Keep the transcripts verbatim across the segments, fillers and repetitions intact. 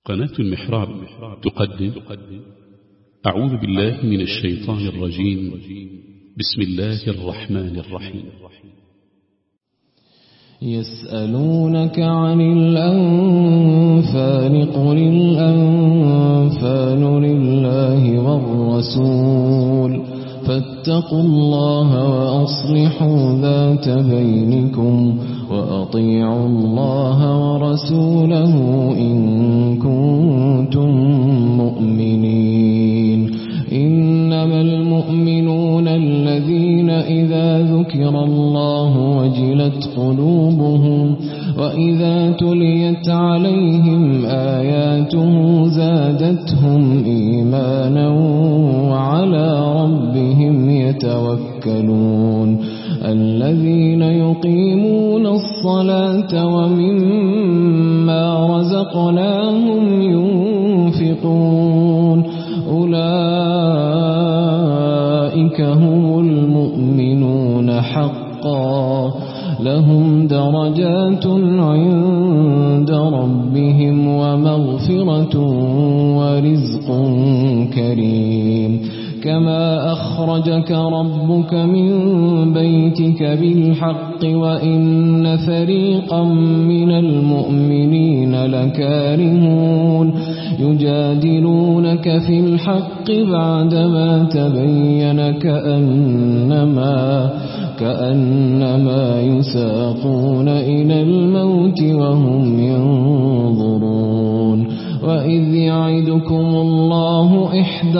قناة المحراب تقدم أعوذ بالله من الشيطان الرجيم. بسم الله الرحمن الرحيم. يسألونك عن الأنفال قل الأنفال لله والرسول فاتقوا الله وأصلحوا ذات بينكم وأطيعوا الله ورسوله إن كنتم مؤمنين. إنما المؤمنون الذين إذا ذكر الله وجلت قلوبهم وإذا تليت عليهم آياته زادتهم إيمانا وعلى ربهم يتوكلون. الذين يقيمون الصلاة ومما رزقناهم ينفقون أولئك هم المؤمنون حقا لهم درجات عند ربهم ومغفرة ورزق كريم. كما أخرجك ربك من بيتك بالحق وإن فريقا من المؤمنين لكارهون يجادلونك في الحق بعدما تبين كأنما كأنما يساقون إلى الموت وهم ينظرون. وإذ يعدكم الله إحدى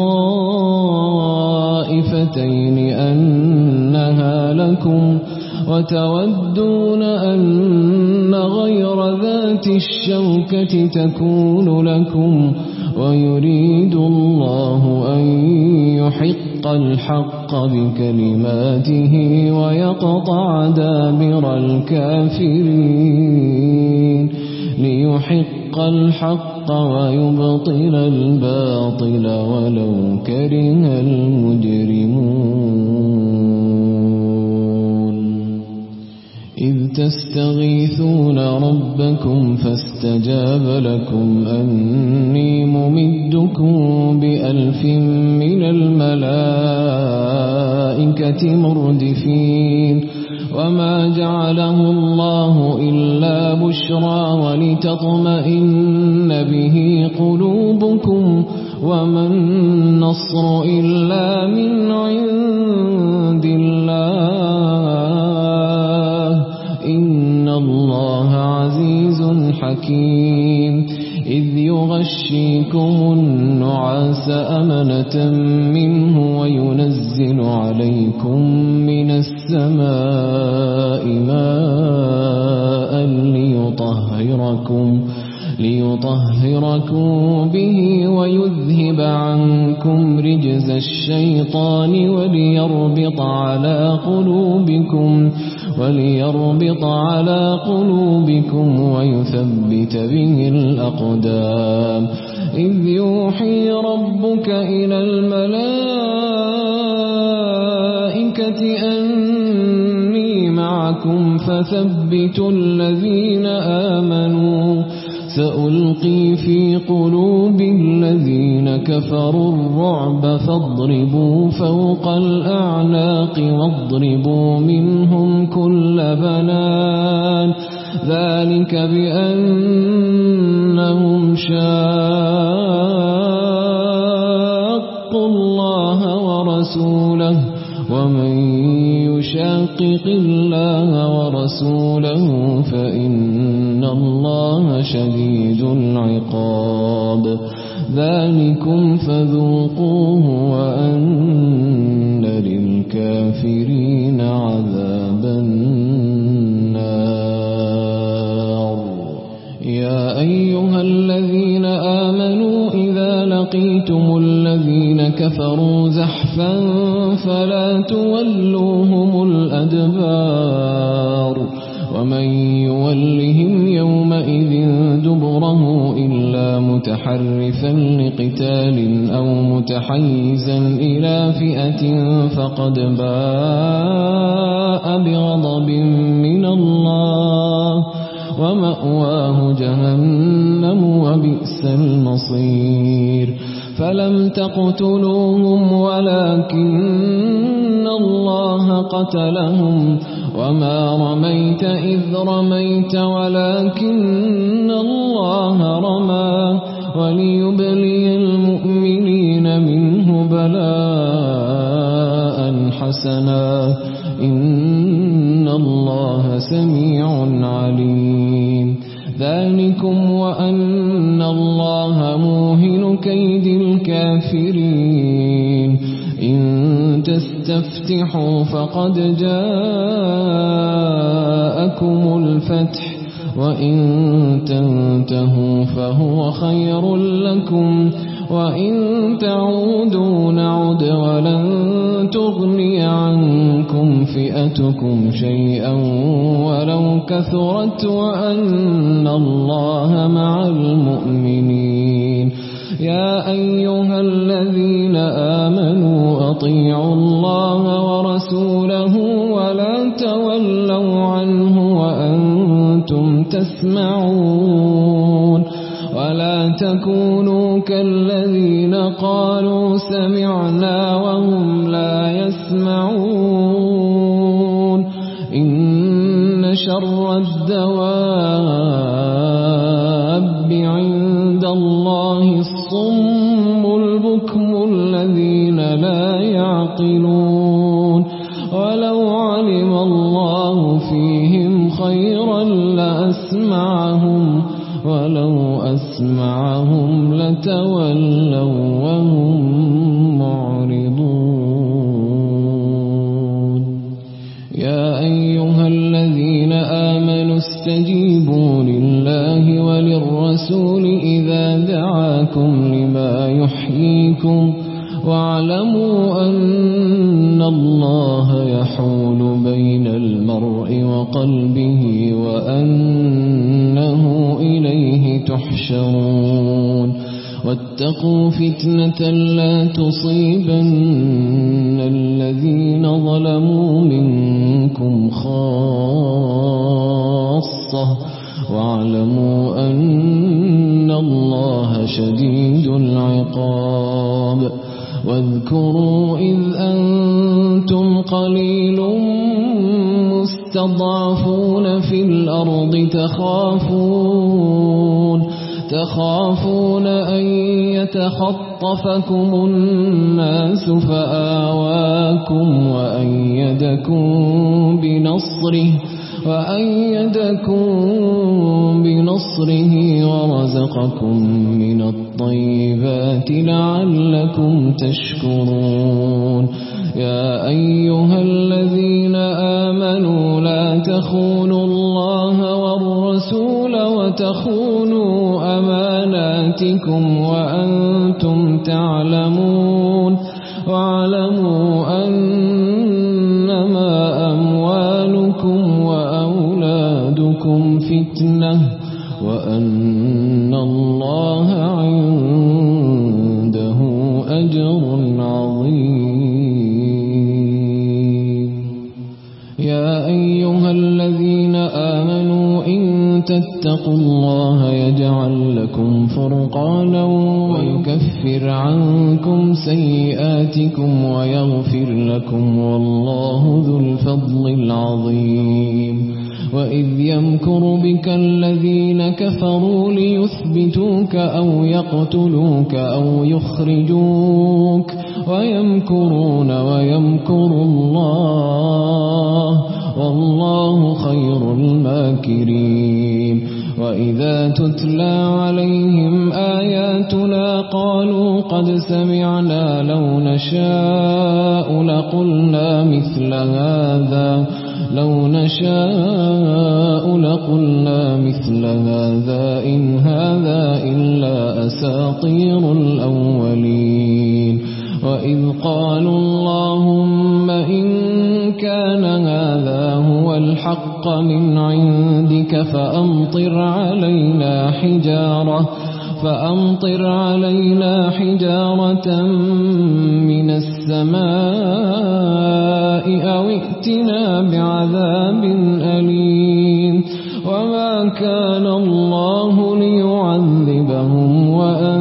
الطائفتين أنها لكم وتودون أن غير ذات الشوكة تكون لكم ويريد الله أن يحق الحق بكلماته ويقطع دابر الكافرين ليحق الحق ويبطل الباطل ولو كره المجرمون. إذ تستغيثون ربكم فاستجاب لكم أني ممدكم بألف من الملائكة مردفين. وما جعله الله إلا بشرى ولتطمئن به قلوبكم وما النصر إلا من عند الله إن الله عزيز حكيم. إذ يغشيكم النعاس أمنة منه وينزل عليكم من السماء ماء ليطهركم ليطهركم به ويذهب عنكم رجز الشيطان وليربط على قلوبكم وليربط على قلوبكم ويثبت به الأقدام. إذ يوحي ربك إلى الملائكة أني معكم فثبتوا الذين آمنوا سألقي في قلوب الذين كفروا الرعب فاضربوا فوق الأعناق واضربوا منهم كل بنان ذلك بأنهم شاقوا الله ورسوله ومن يشاقق الله ورسوله فإن الله شديد العقاب. ذلكم فذوقوه وأن للكافرين عذاب النار. يا أيها الذين آمنوا إذا لقيتم الذين كفروا زحفا فلا تولوهم الأدبار ومن يولهم يومئذ دبره إلا متحرفا لقتال أو متحيزا إلى فئة فقد باء بغضب من الله ومأواه جهنم وبئس المصير فلم تقتلوهم ولكن الله قتلهم وما رميت إذ رميت ولكن الله رمى وليبلي المؤمنين منه بلاء حسنا إن الله سميع عليم ذلكم وأن الله موهن كيد الكافرين إن تستفتحوا فقد جاءكم الفتح وإن تنتهوا فهو خير لكم وإن تعودوا نعد ولن تغني عنكم فئتكم شيئا ولو كثرت وأن الله مع المؤمنين يا أيها الذين آمنوا أطيعوا الله ورسوله ولا تولوا عنه وأنتم تسمعون ولا تكونوا كالذين قالوا سمعنا وهم لا يسمعون إن شر الدواب عند الله الصم البكم الذين لا يعقلون ولو علم الله فيهم خيرا لأسمعهم ولو أسمعهم لتولوا وهم معرضون يا أيها الذين آمنوا استجيبوا لله وللرسول إذا دعاكم لما يحييكم واعلموا أن الله يحول بين المرء وقلبه وأنه إليه تحشرون واتقوا فتنة لا تصيبن الذين ظلموا منكم خاصة واعلموا أن الله شديد العقاب واذكروا إذ أنتم قليل مستضعفون في الأرض تخافون تخافون أن يتخطفكم الناس فآواكم وأيدكم بنصره وأيدكم بنصره ورزقكم من الطيبات لعلكم تشكرون يا أيها الذين آمنوا لا تخونوا الله والرسول وتخونوا أماناتكم وأنتم تعلمون واعلموا أنما أموالكم وأولادكم فتنة وأن الله عنده أجر عظيم يا أيها الذين آمنوا إن تتقوا الله يجعل لكم فرقانا ويكفر عنكم سيئاتكم ويغفر لكم والله ذو الفضل العظيم وإذ يمكر بك الذين كفروا ليثبتوك أو يقتلوك أو يخرجوك ويمكرون ويمكر الله والله خير الماكرين وإذا تتلى عليهم آياتنا قالوا قد سمعنا لو نشاء لقلنا مثل هذا لو نشاء لقلنا مثل هذا إن هذا إلا أساطير الأولين وإذ قالوا اللهم إن كان هذا هو الحق من عندك فأمطر علينا حجارة فأمطر علينا حجارة من السماء أو ائتنا بعذاب أليم وما كان الله ليعذبهم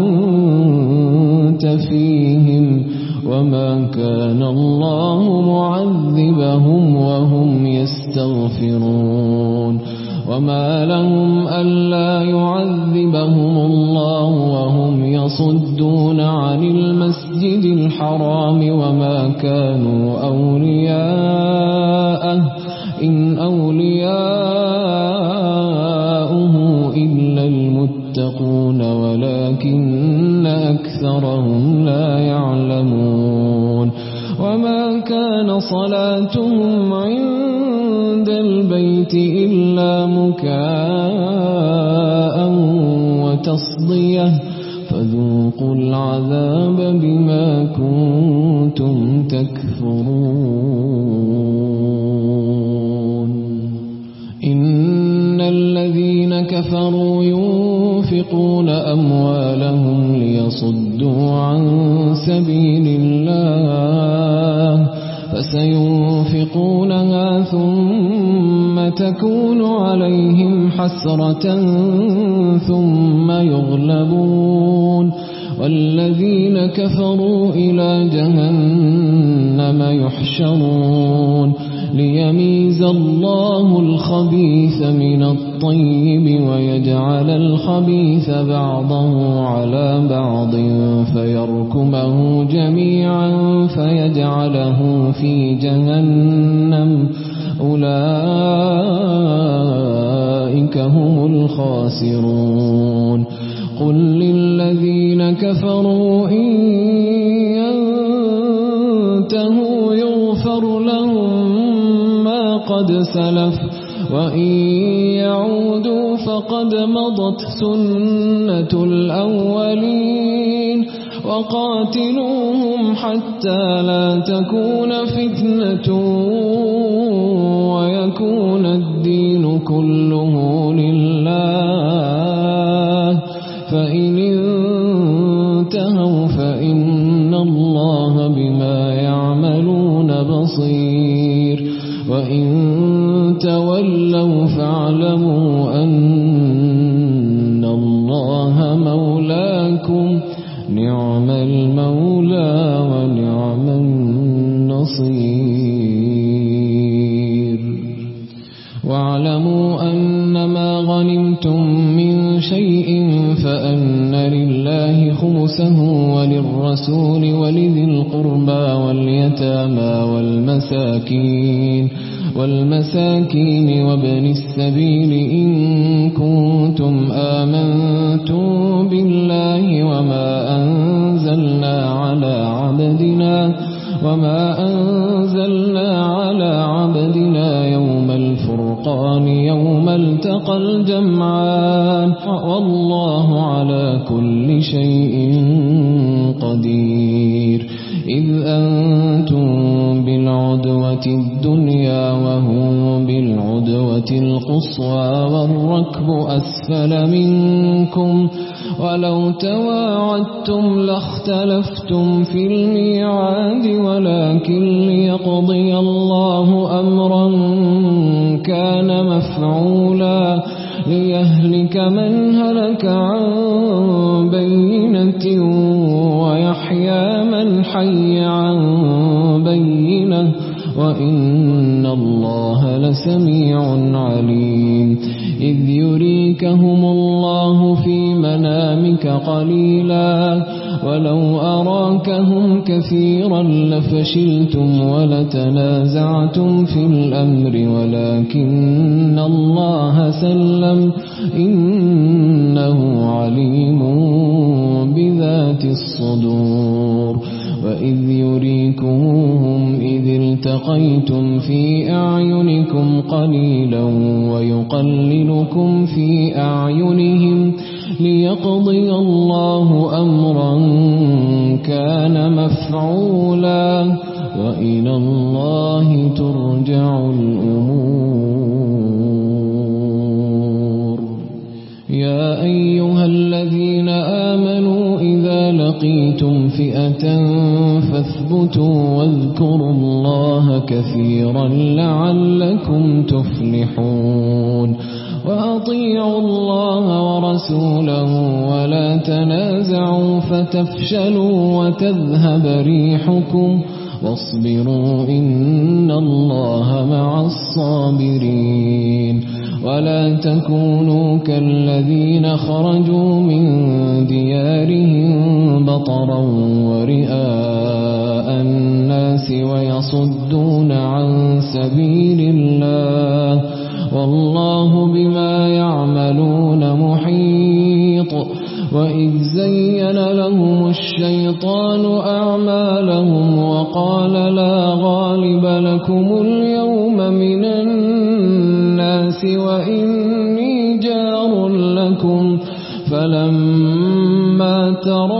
وأنت فيهم وما كان الله معذبهم وهم يستغفرون وما لهم ألا يعذبهم الله وهم يصدون عن المسجد الحرام وما كانوا أولياءه إن أولياؤه إلا المتقون ولكن أكثرهم لا يعلمون وما كان صلاتهم عند البيت إلا مكاء وتصدية فذوقوا العذاب بما كنتم تكفرون إن الذين كفروا ينفقون أموالهم ليصدوا عن سبيل الله فسينفقونها ثم تكون عليهم حسرة ثم يغلبون والذين كفروا إلى جهنم يحشرون ليميز الله الخبيث من الطيب ويجعل الخبيث بعضه على بعض فيركمه جميعا فيجعله في جهنم أولئك هم الخاسرون قل للذين كفروا إن ينتهوا يغفر لهم ما قد سلف وإن يعودوا فقد مضت سنة الأولين وقاتلوهم حتى لا تكون فتنة ويكون الدين كله لله فإن انتهوا فإن الله بما يعملون بصير وإن تولوا فاعلموا أن الله مولاكم نعم المولى ونعم النصير واعلموا أنما غنمتم من شيء فأن لله خمسه وللرسول ولذي القربى واليتامى والمساكين والمساكين وابن السبيل إن كنتم آمنتم بالله وما أنزلنا على عبدنا وما أنزلنا على عبدنا يوم الفرقان يوم التقى الجمعان والله على كل شيء قدير إذ أنتم بالعدوة الدنيا وهم بالعدوة القصوى والركب أسفل منكم ولو تواعدتم لاختلفتم في الميعاد ولكن ليقضي الله أمرا كان مفعولا ليهلك من هلك عن بينة ويحيى من حي عن بينة وإن الله لسميع عليم إذ يريكهم الله في منامك قليلا ولو أراكهم كثيرا لفشلتم ولتنازعتم في الأمر ولكن الله سلم إنه عليم بذات الصدور وإذ يريكموهم إذ التقيتم في أعينكم قليلا ويقللكم في أعينهم ليقضي الله أمرا كان مفعولا وإلى الله ترجع الأمور يا أيها الذين آمنوا إذا لقيتم فئة فاثبتوا واذكروا الله كثيرا لعلكم تفلحون وأطيعوا الله ورسوله ولا تنازعوا فتفشلوا وتذهب ريحكم واصبروا إن الله مع الصابرين ولا تكونوا كالذين خرجوا من ديارهم بطرا ورئاء الناس ويصدون عن سبيل الله والله بما يعملون محيط وإذ زين لهم الشيطان أعمالهم وقال لا غالب لكم اليوم من الناس وإني جار لكم فلما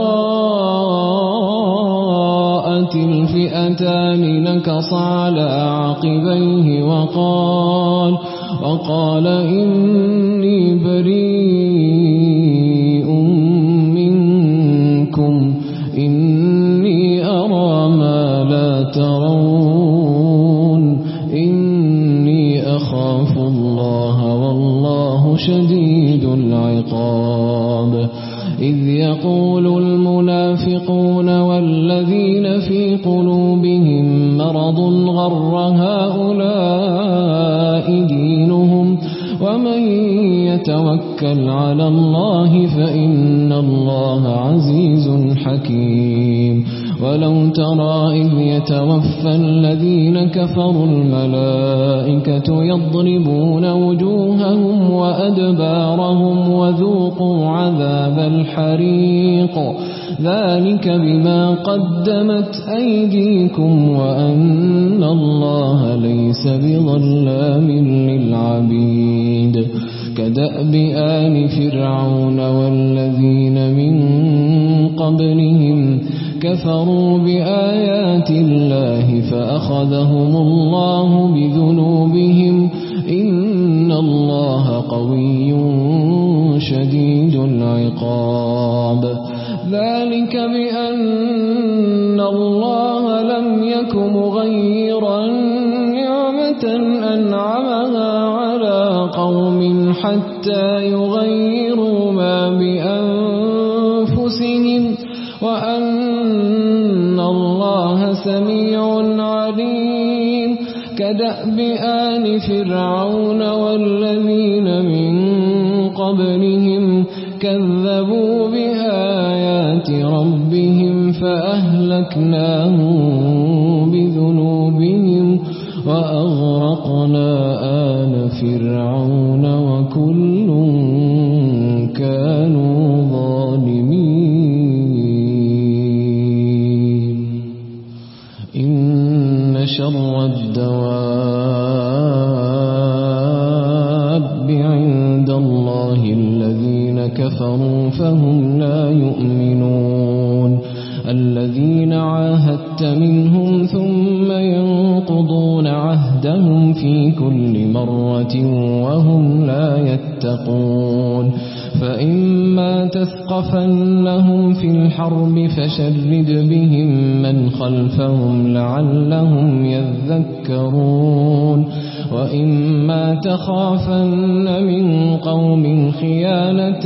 تراءت الفئتان نكص على عقبيه وقال وقال إني بريء منكم إني أرى ما لا ترون إني أخاف الله والله شديد العقاب إذ يقول المنافقون والذين في قلوبهم مرض غر هؤلاء دينهم ومن يتوكل على الله فإن الله عزيز حكيم ولو ترى إذ يتوفى الذين كفروا الملائكة يضربون وجوههم وأدبارهم وذوقوا عذاب الحريق ذلك بما قدمت أيديكم وأن الله ليس بظلام للعبيد كدأب آل فرعون والذين من قبلهم كفروا بآيات الله فأخذهم الله بذنوبهم إن الله قوي شديد العقاب ذلك بأن الله لم يك مغيرا نعمة أنعمها على قوم حتى يغيروا ما بأنفسهم وأن الله سميع عليم كدأب آل فرعون والذين من قبلهم كذبوا بآيات ربهم فأهلكناهم بذنوبهم وأغرقنا آل فرعون وكل كانوا ظالمين إن شر الدواب عند الله الذين كفروا فهم لا يؤمنون الذين عاهدت منهم ثم ينقضون عهدهم في كل مرة وهم لا يتقون فإما تثقفنهم في الحرب فشرد بهم من خلفهم لعلهم يذكرون وإما تخافن من قوم خيانة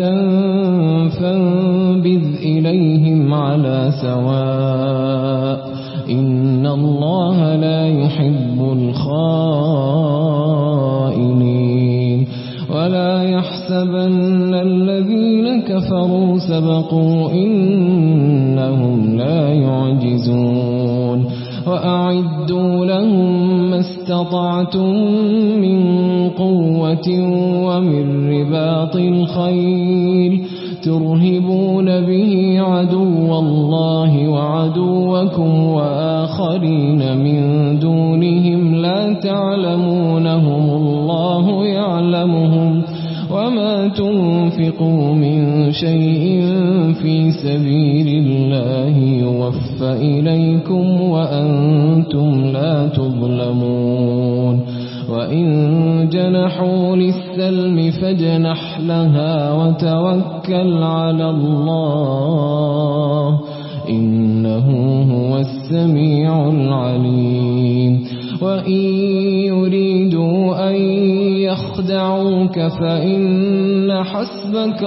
فانبذ إليهم على سواء إن الله لا يحب الخائنين ولا يحسبن الذين كفروا سبقوا إنهم لا يعجزون وأعدوا لهم ما استطعتم من قوة ومن رباط الخيل ترهبون به عدو الله وعدوكم وآخرين من دونهم لا تعلمونهم الله يعلمهم وما تنفقوا من شيء في سبيل الله يوفى إليكم وأنتم لا تظلمون وإن جنحوا للسلم فاجنح لها وتوكل على الله إنه هو السميع العليم وإن يريدوا أن يخدعوك فإن حسبك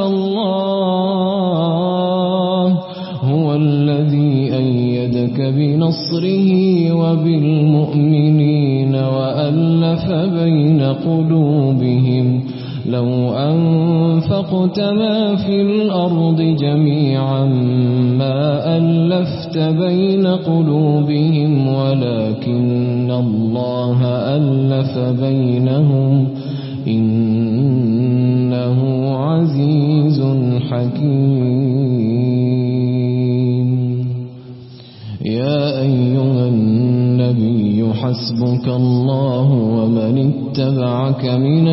الله هو الذي أيدك بنصره وبالمؤمنين وألف بين قلوبهم لو أنفقت ما في الأرض جميعا ما ألفت بين قلوبهم ولكن الله ألف بينهم إنه عزيز حكيم. يا أيها النبي حسبك الله ومن اتبعك من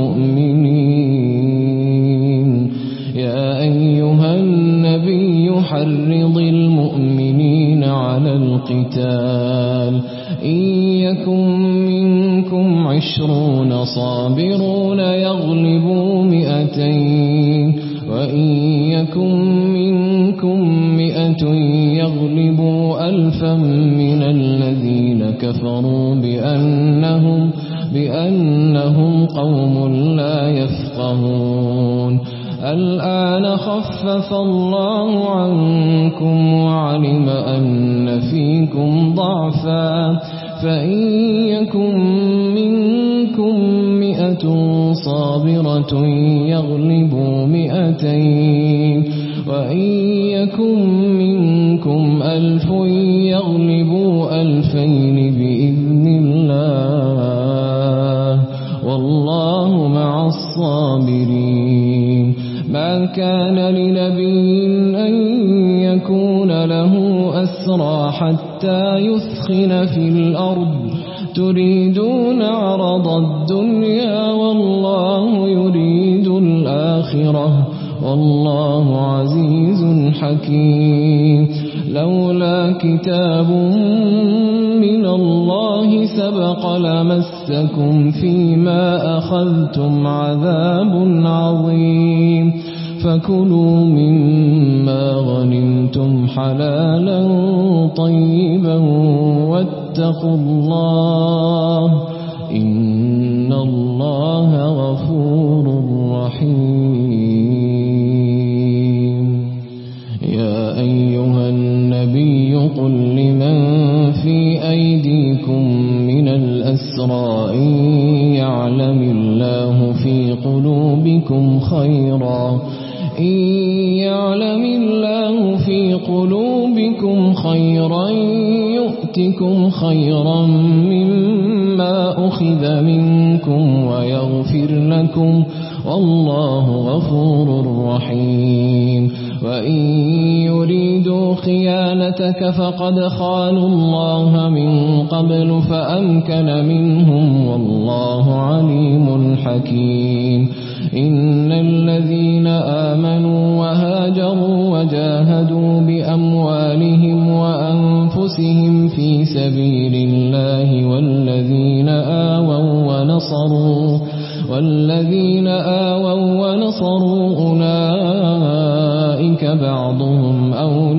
المؤمنين. يا أيها النبي حرض المؤمنين على القتال إن يكن منكم عشرون صابرون يغلبوا مئتين وإن يكن منكم مئة يغلبوا ألفا من الذين كفروا بأنهم, بأنهم قوم لا يفقهون. الآن خفف الله عنكم وعلم أن فيكم ضعفا فإن يكن منكم مئة صابرة يغلبوا مئتين وإن يكن منكم ألف يغلبوا ألفين بإذن الله والله مع الصابرين. ما كان لنبي أن يكون له أسرى حتى يثخن في الأرض تريدون عرض الدنيا والله يريد الآخرة والله عزيز حكيم. لولا كتاب من الله سبق لمسكم فيما أخذتم عذاب عظيم فكلوا مما غنمتم حلالا طيبا واتقوا الله إن الله غفور رحيم. يا أيها النبي قل لمن في أيديكم من الأسرى إن يعلم الله في قلوبكم خيرا إن يعلم الله في قلوبكم خيرا يؤتكم خيرا مما أخذ منكم ويغفر لكم والله غفور رحيم. وإن يريدوا خيانتك فقد خانوا الله من قبل فأمكن منهم والله عليم حكيم. إن الذين آمنوا وهاجروا وجاهدوا بأموالهم وأنفسهم في سبيل الله والذين آووا ونصروا والذين آووا ونصروا أولئك بعضهم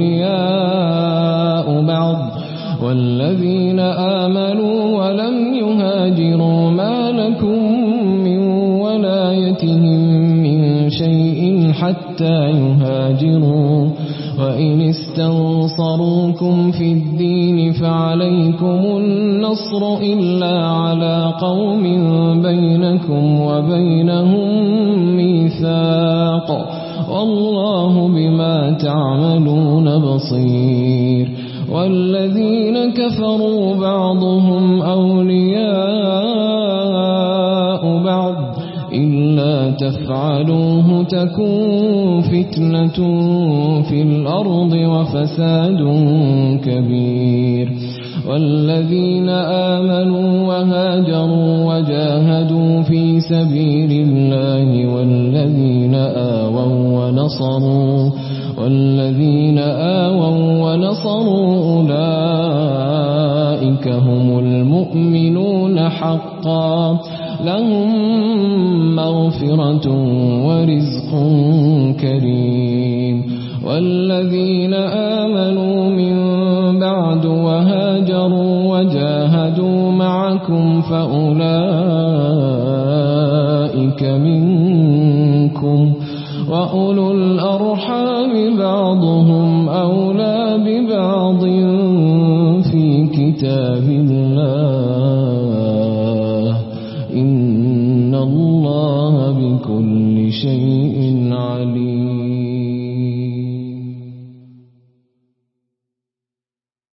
أولياء بعض والذين آمنوا ولم يهاجروا ما لكم من ولايتهم من شيء حتى يهاجروا وإن استنصروكم في الدين فعليكم النصر إلا على قوم بينكم وبينهم ميثاق والله بما تعملون بصير. والذين كفروا بعضهم أولياء بعض إلا تفعلوه تكون فتنة في الأرض وفساد كبير. والذين آمنوا وهاجروا وجاهدوا في سبيل الله والذين آووا ونصروا والذين آووا ونصروا أولئك هم المؤمنون حقا لهم مغفرة ورزق كريم. والذين آمنوا من بعد وهاجروا وجاهدوا معكم فأولئك ذلك منكم وأولو الأرحام بعضهم أولى ببعض في كتاب الله إن الله بكل شيء عليم.